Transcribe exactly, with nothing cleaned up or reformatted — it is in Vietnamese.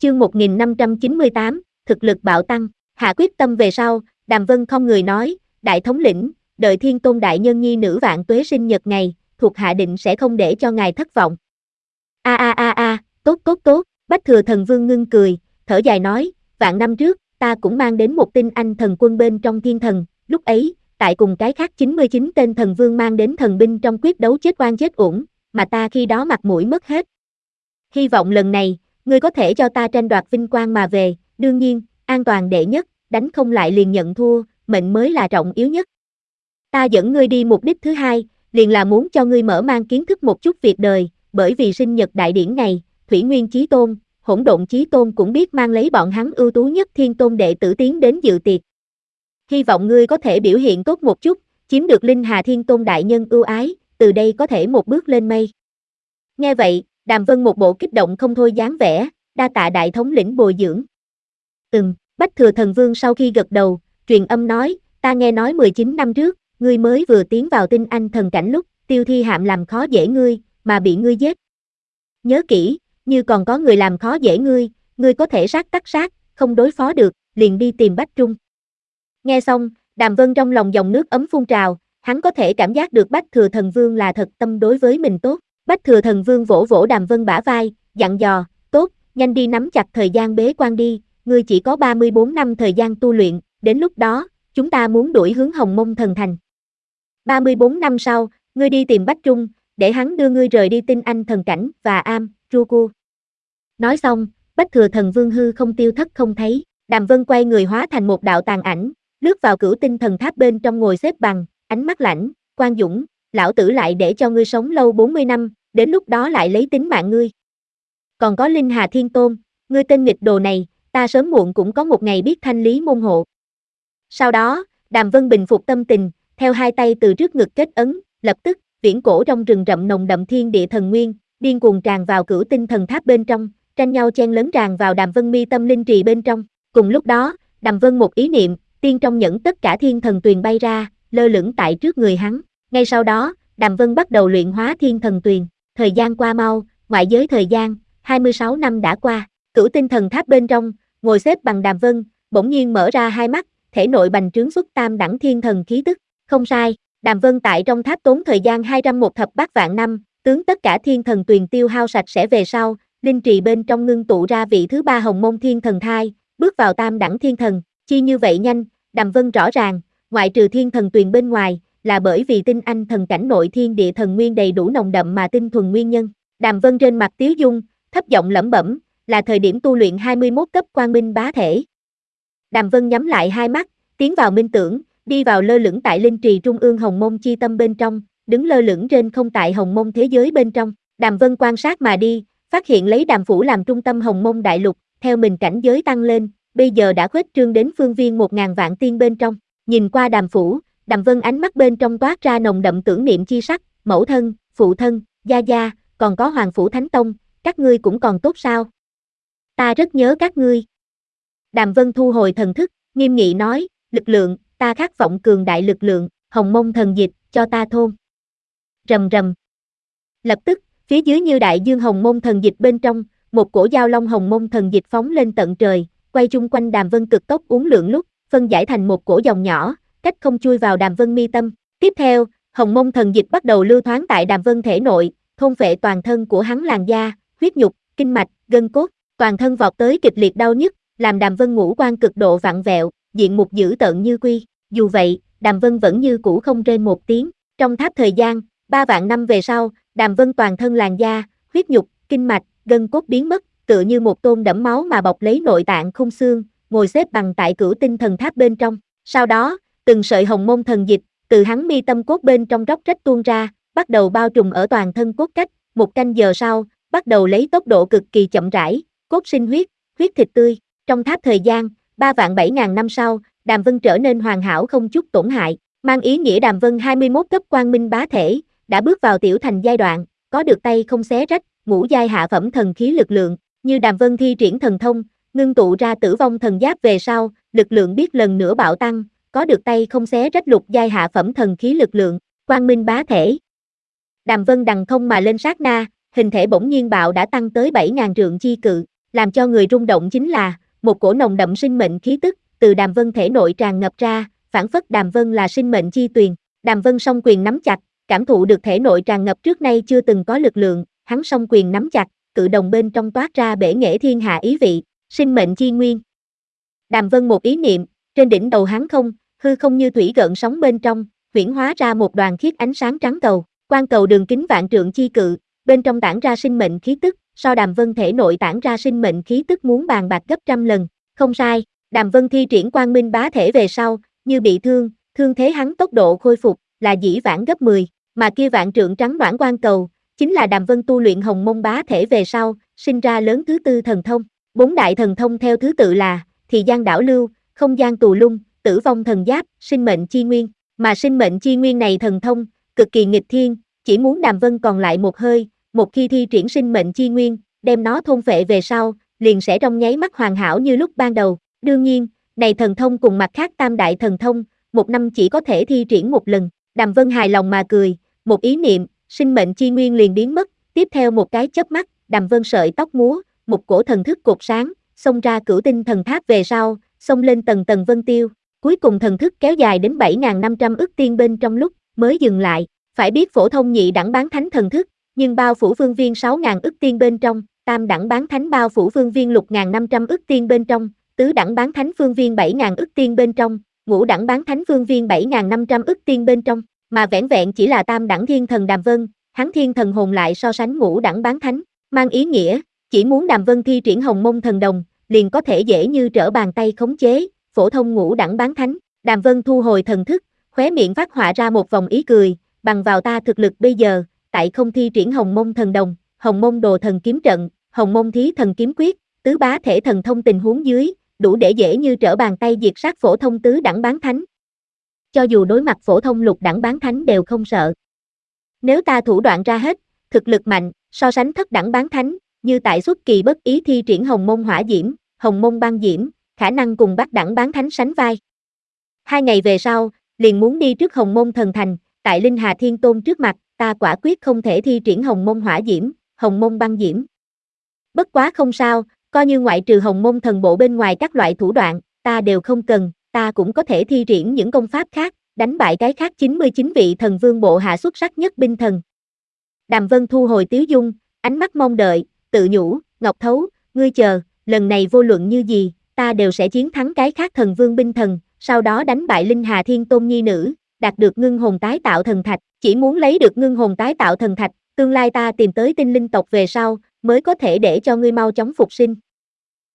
Chương một nghìn năm trăm chín mươi tám, thực lực bạo tăng, hạ quyết tâm về sau, Đàm Vân không người nói, đại thống lĩnh, đợi Thiên Tôn đại nhân nhi nữ vạn tuế sinh nhật ngày, thuộc hạ định sẽ không để cho ngài thất vọng. A a a a, tốt tốt tốt, Bách Thừa Thần Vương ngưng cười, thở dài nói, vạn năm trước, ta cũng mang đến một tinh anh thần quân bên trong thiên thần, lúc ấy, tại cùng cái khác chín mươi chín tên thần vương mang đến thần binh trong quyết đấu chết oan chết uổng, mà ta khi đó mặt mũi mất hết. Hy vọng lần này, ngươi có thể cho ta tranh đoạt vinh quang mà về, đương nhiên, an toàn đệ nhất, đánh không lại liền nhận thua, mệnh mới là trọng yếu nhất. Ta dẫn ngươi đi mục đích thứ hai, liền là muốn cho ngươi mở mang kiến thức một chút việc đời, bởi vì sinh nhật đại điển này, Thủy Nguyên Chí Tôn, Hỗn Độn Chí Tôn cũng biết mang lấy bọn hắn ưu tú nhất thiên tôn đệ tử tiến đến dự tiệc. Hy vọng ngươi có thể biểu hiện tốt một chút, chiếm được Linh Hà Thiên Tôn đại nhân ưu ái, từ đây có thể một bước lên mây. Nghe vậy, Đàm Vân một bộ kích động không thôi dáng vẻ, đa tạ đại thống lĩnh bồi dưỡng. Ừm, Bách Thừa Thần Vương sau khi gật đầu, truyền âm nói, ta nghe nói mười chín năm trước, ngươi mới vừa tiến vào tinh anh thần cảnh lúc, Tiêu Thi Hạm làm khó dễ ngươi, mà bị ngươi giết. Nhớ kỹ, như còn có người làm khó dễ ngươi, ngươi có thể sát tắc sát, không đối phó được, liền đi tìm Bách Trung. Nghe xong, Đàm Vân trong lòng dòng nước ấm phun trào, hắn có thể cảm giác được Bách Thừa Thần Vương là thật tâm đối với mình tốt. Bách Thừa Thần Vương vỗ vỗ Đàm Vân bả vai, dặn dò, tốt, nhanh đi nắm chặt thời gian bế quan đi, ngươi chỉ có ba mươi bốn năm thời gian tu luyện, đến lúc đó, chúng ta muốn đuổi hướng Hồng Mông Thần Thành. ba mươi bốn năm sau, ngươi đi tìm Bách Trung, để hắn đưa ngươi rời đi tinh anh thần cảnh và am, Ruku. Nói xong, Bách Thừa Thần Vương hư không tiêu thất không thấy, Đàm Vân quay người hóa thành một đạo tàn ảnh, lướt vào cửu tinh thần tháp bên trong ngồi xếp bằng, ánh mắt lạnh, Quan Dũng, lão tử lại để cho ngươi sống lâu bốn mươi năm, đến lúc đó lại lấy tính mạng ngươi. Còn có Linh Hà Thiên Tôn, ngươi tên nghịch đồ này, ta sớm muộn cũng có một ngày biết thanh lý môn hộ. Sau đó, Đàm Vân bình phục tâm tình, theo hai tay từ trước ngực kết ấn, lập tức, viễn cổ trong rừng rậm nồng đậm thiên địa thần nguyên, điên cuồng tràn vào cửu tinh thần tháp bên trong, tranh nhau chen lấn tràn vào Đàm Vân mi tâm linh trì bên trong. Cùng lúc đó, Đàm Vân một ý niệm, tiên trong nhẫn tất cả thiên thần tuyền bay ra, lơ lửng tại trước người hắn. Ngay sau đó, Đàm Vân bắt đầu luyện hóa thiên thần tuyền. Thời gian qua mau, ngoại giới thời gian, hai mươi sáu năm đã qua. Cửu tinh thần tháp bên trong, ngồi xếp bằng Đàm Vân, bỗng nhiên mở ra hai mắt, thể nội bành trướng xuất tam đẳng thiên thần khí tức. Không sai, Đàm Vân tại trong tháp tốn thời gian hai trăm một thập bát vạn năm, tướng tất cả thiên thần tuyền tiêu hao sạch sẽ về sau, linh trì bên trong ngưng tụ ra vị thứ ba Hồng Mông Thiên Thần thai, bước vào tam đẳng thiên thần. Chi như vậy nhanh, Đàm Vân rõ ràng, ngoại trừ thiên thần tuyền bên ngoài, là bởi vì tinh anh thần cảnh nội thiên địa thần nguyên đầy đủ nồng đậm mà tinh thuần nguyên nhân. Đàm Vân trên mặt tiếu dung, thấp giọng lẩm bẩm, là thời điểm tu luyện hai mươi mốt cấp quang minh bá thể. Đàm Vân nhắm lại hai mắt, tiến vào minh tưởng, đi vào lơ lửng tại linh trì trung ương Hồng Mông chi tâm bên trong, đứng lơ lửng trên không tại Hồng Mông thế giới bên trong. Đàm Vân quan sát mà đi, phát hiện lấy Đàm phủ làm trung tâm Hồng Mông đại lục, theo mình cảnh giới tăng lên, bây giờ đã khuếch trương đến phương viên một ngàn vạn tiên bên trong. Nhìn qua Đàm phủ, Đàm Vân ánh mắt bên trong toát ra nồng đậm tưởng niệm chi sắc, mẫu thân, phụ thân, gia gia, còn có Hoàng phủ Thánh Tông, các ngươi cũng còn tốt sao? Ta rất nhớ các ngươi. Đàm Vân thu hồi thần thức, nghiêm nghị nói, lực lượng, ta khát vọng cường đại lực lượng, Hồng Mông thần dịch, cho ta thôn. Rầm rầm. Lập tức, phía dưới như đại dương Hồng Mông thần dịch bên trong, một cổ giao long Hồng Mông thần dịch phóng lên tận trời, quay chung quanh Đàm Vân cực tốc uốn lượn lúc, phân giải thành một cổ dòng nhỏ, cách không chui vào Đàm Vân mi tâm. Tiếp theo, Hồng Mông thần dịch bắt đầu lưu thoáng tại Đàm Vân thể nội, thôn phệ toàn thân của hắn làn da, huyết nhục, kinh mạch, gân cốt, toàn thân vọt tới kịch liệt đau nhức, làm Đàm Vân ngũ quan cực độ vặn vẹo, diện mục dữ tợn như quy. Dù vậy, Đàm Vân vẫn như cũ không rên một tiếng. Trong tháp thời gian, ba vạn năm về sau, Đàm Vân toàn thân làn da, huyết nhục, kinh mạch, gân cốt biến mất, tựa như một tôn đẫm máu mà bọc lấy nội tạng khung xương, ngồi xếp bằng tại cửu tinh thần tháp bên trong. Sau đó, từng sợi Hồng Mông thần dịch từ hắn mi tâm cốt bên trong róc rách tuôn ra, bắt đầu bao trùm ở toàn thân cốt cách. Một canh giờ sau, bắt đầu lấy tốc độ cực kỳ chậm rãi, cốt sinh huyết, huyết thịt tươi. Trong tháp thời gian, ba vạn bảy ngàn năm sau, Đàm Vân trở nên hoàn hảo không chút tổn hại, mang ý nghĩa Đàm Vân hai mươi mốt cấp quang minh bá thể, đã bước vào tiểu thành giai đoạn, có được tay không xé rách, ngũ giai hạ phẩm thần khí lực lượng, như Đàm Vân thi triển thần thông, ngưng tụ ra tử vong thần giáp về sau, lực lượng biết lần nữa bạo tăng, có được tay không xé rách lục giai hạ phẩm thần khí lực lượng, quang minh bá thể. Đàm Vân đằng không mà lên sát na, hình thể bỗng nhiên bạo đã tăng tới bảy ngàn trượng chi cự, Làm cho người rung động chính là, một cổ nồng đậm sinh mệnh khí tức, từ Đàm Vân thể nội tràn ngập ra, phảng phất Đàm Vân là sinh mệnh chi tuyền. Đàm Vân song quyền nắm chặt, cảm thụ được thể nội tràn ngập trước nay chưa từng có lực lượng, hắn song quyền nắm chặt, cự đồng bên trong toát ra bể nghệ thiên hạ ý vị, sinh mệnh chi nguyên. Đàm Vân một ý niệm, trên đỉnh đầu hắn không, hư không như thủy gợn sóng bên trong, huyễn hóa ra một đoàn khiết ánh sáng trắng cầu, quan cầu đường kính vạn trượng chi cự, bên trong tản ra sinh mệnh khí tức, so Đàm Vân thể nội tản ra sinh mệnh khí tức muốn bàn bạc gấp trăm lần, không sai, Đàm Vân thi triển quang minh bá thể về sau, như bị thương, thương thế hắn tốc độ khôi phục là dĩ vãng gấp mười, mà kia vạn trượng trắng đoản quan cầu, chính là Đàm Vân tu luyện hồng mông bá thể về sau, sinh ra lớn thứ tư thần thông, bốn đại thần thông theo thứ tự là thì gian đảo lưu, không gian tù lung, tử vong thần giáp, sinh mệnh chi nguyên, mà sinh mệnh chi nguyên này thần thông, cực kỳ nghịch thiên, chỉ muốn Đàm Vân còn lại một hơi, một khi thi triển sinh mệnh chi nguyên, đem nó thôn phệ về sau, liền sẽ trong nháy mắt hoàn hảo như lúc ban đầu, đương nhiên, này thần thông cùng mặt khác tam đại thần thông, một năm chỉ có thể thi triển một lần, Đàm Vân hài lòng mà cười, một ý niệm, sinh mệnh chi nguyên liền biến mất, tiếp theo một cái chớp mắt, Đàm Vân sợi tóc múa, một cổ thần thức cột sáng, xông ra cửu tinh thần tháp về sau, xông lên tầng tầng vân tiêu, cuối cùng thần thức kéo dài đến bảy nghìn năm trăm ức tiên bên trong lúc, mới dừng lại, phải biết phổ thông nhị đẳng bán thánh thần thức, nhưng bao phủ phương viên sáu nghìn ức tiên bên trong, tam đẳng bán thánh bao phủ phương viên lục nghìn năm trăm ức tiên bên trong, tứ đẳng bán thánh phương viên bảy nghìn ức tiên bên trong, ngũ đẳng bán thánh phương viên bảy nghìn năm trăm ức tiên bên trong, mà vẻn vẹn chỉ là tam đẳng thiên thần Đàm Vân, hắn thiên thần hồn lại so sánh ngũ đẳng bán thánh, mang ý nghĩa, chỉ muốn Đàm Vân thi triển hồng mông thần đồng, liền có thể dễ như trở bàn tay khống chế, phổ thông ngũ đẳng bán thánh, Đàm Vân thu hồi thần thức, khóe miệng phát họa ra một vòng ý cười, bằng vào ta thực lực bây giờ, tại không thi triển hồng mông thần đồng, hồng mông đồ thần kiếm trận, hồng mông thí thần kiếm quyết, tứ bá thể thần thông tình huống dưới, đủ để dễ như trở bàn tay diệt sát phổ thông tứ đẳng bán thánh. Cho dù đối mặt phổ thông lục đẳng bán thánh đều không sợ. Nếu ta thủ đoạn ra hết, thực lực mạnh, so sánh thất đẳng bán thánh, như tại xuất kỳ bất ý thi triển hồng mông hỏa diễm, hồng mông băng diễm, khả năng cùng bát đẳng bán thánh sánh vai. Hai ngày về sau, liền muốn đi trước hồng mông thần thành, tại Linh Hà Thiên Tôn trước mặt, ta quả quyết không thể thi triển hồng mông hỏa diễm, hồng mông băng diễm. Bất quá không sao, coi như ngoại trừ hồng mông thần bộ bên ngoài các loại thủ đoạn, ta đều không cần, ta cũng có thể thi triển những công pháp khác, đánh bại cái khác chín mươi chín vị thần vương bộ hạ xuất sắc nhất binh thần. Đàm Vân thu hồi tiếu dung, ánh mắt mong đợi, tự nhủ, Ngọc Thấu, ngươi chờ, lần này vô luận như gì, ta đều sẽ chiến thắng cái khác thần vương binh thần, sau đó đánh bại Linh Hà Thiên Tôn nhi nữ, đạt được ngưng hồn tái tạo thần thạch, chỉ muốn lấy được ngưng hồn tái tạo thần thạch, tương lai ta tìm tới tinh linh tộc về sau, mới có thể để cho ngươi mau chóng phục sinh.